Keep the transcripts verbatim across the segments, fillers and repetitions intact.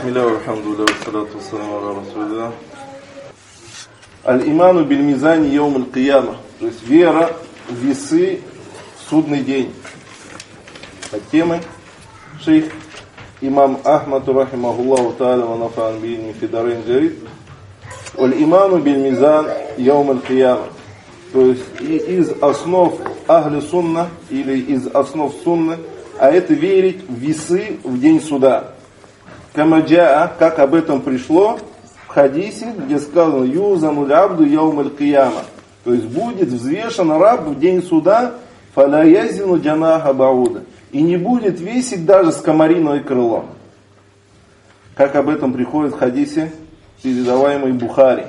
Бисмилля, алхамдулилля, вассалату вассаламу аля расулилля. Аль-иману биль-мизани йоум аль-кияма. То есть вера в весы в судный день. От темы шейх имам Ахмад рахимахуллаху та'аля ва нафа'ан би'ильми фи дарайн говорит: Аль-иману биль-мизан йоум аль-кияма. То есть и из основ ахли сунна или из основ сунны, а это верить в весы в день суда. Камаджаа, как об этом пришло в хадисе, где сказано: юзану лябду яум аль-кияма. То есть будет взвешен раб в день суда, фаля язину джанаха бауда. И не будет весить даже скомориное крыло. Как об этом приходит в хадисе, передаваемый Бухари.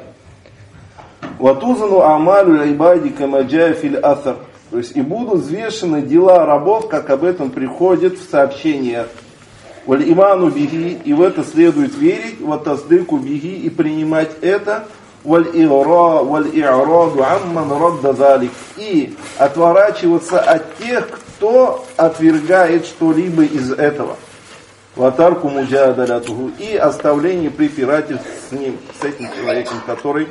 Ватузану амалю айбади камаджаа фил асар. То есть и будут взвешены дела рабов, как об этом приходит в сообщениях. Валь иману биги, и в это следует верить, вот таздыку биги, и принимать это, валь и'ра, валь и'раду амман радда залик, и отворачиваться от тех, кто отвергает что-либо из этого. Ватарку муджадалятуху, и оставление препирательств с ним, с этим человеком, который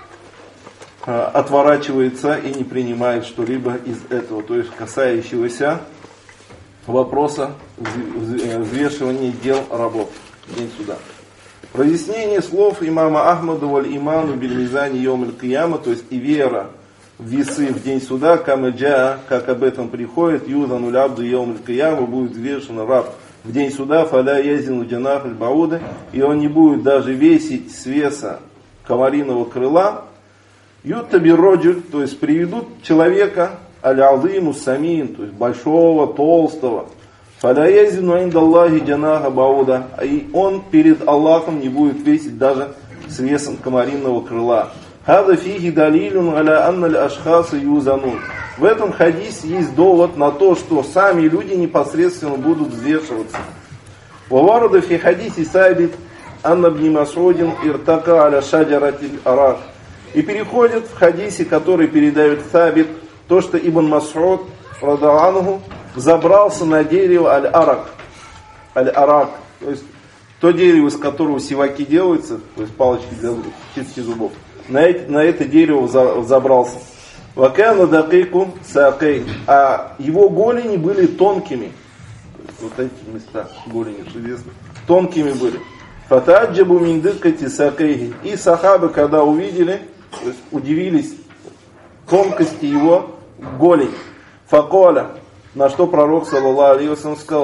а, отворачивается и не принимает что-либо из этого, то есть касающегося вопроса взвешивания дел рабов в день суда. Разъяснение слов имама Ахмада: валь иману биль-мизани йоум аль-кияма, то есть и вера в весы в день суда, камаджаа, как об этом приходит, юзану лябду йоум аль-кияма, будет взвешен раб в день суда, фаля язину джанах аль-бауда, и он не будет даже весить с веса комариного крыла. Юттаби роджуль, то есть приведут человека аль-азиму самин, то есть большого, толстого. Фаля язину индаллахи джанаха бауда, и он перед Аллахом не будет весить даже с весом комариного крыла. Хада фихи далилюн аля анналь ашхаса юзанун. В этом хадисе есть довод на то, что сами люди непосредственно будут взвешиваться. Ваварада фи хадисе сабит анна бни Масудин иртака аля шаджаратиль арак. И переходит в хадисе, который передает Сабит, то, что Ибн Мас'уд радаллаху забрался на дерево аль-арак. Аль-арак, то есть то дерево, из которого сиваки делаются, то есть палочки для чистки зубов. На это, на это дерево забрался. Вакана дакику сакей, а его голени были тонкими. Вот эти места голени, что известно, тонкими были. Фатаджабу мин диккати сакейхи. И сахабы, когда увидели, то есть удивились тонкости его голени. Факоля, на что пророк саллаллаху алейхи ва саллям сказал: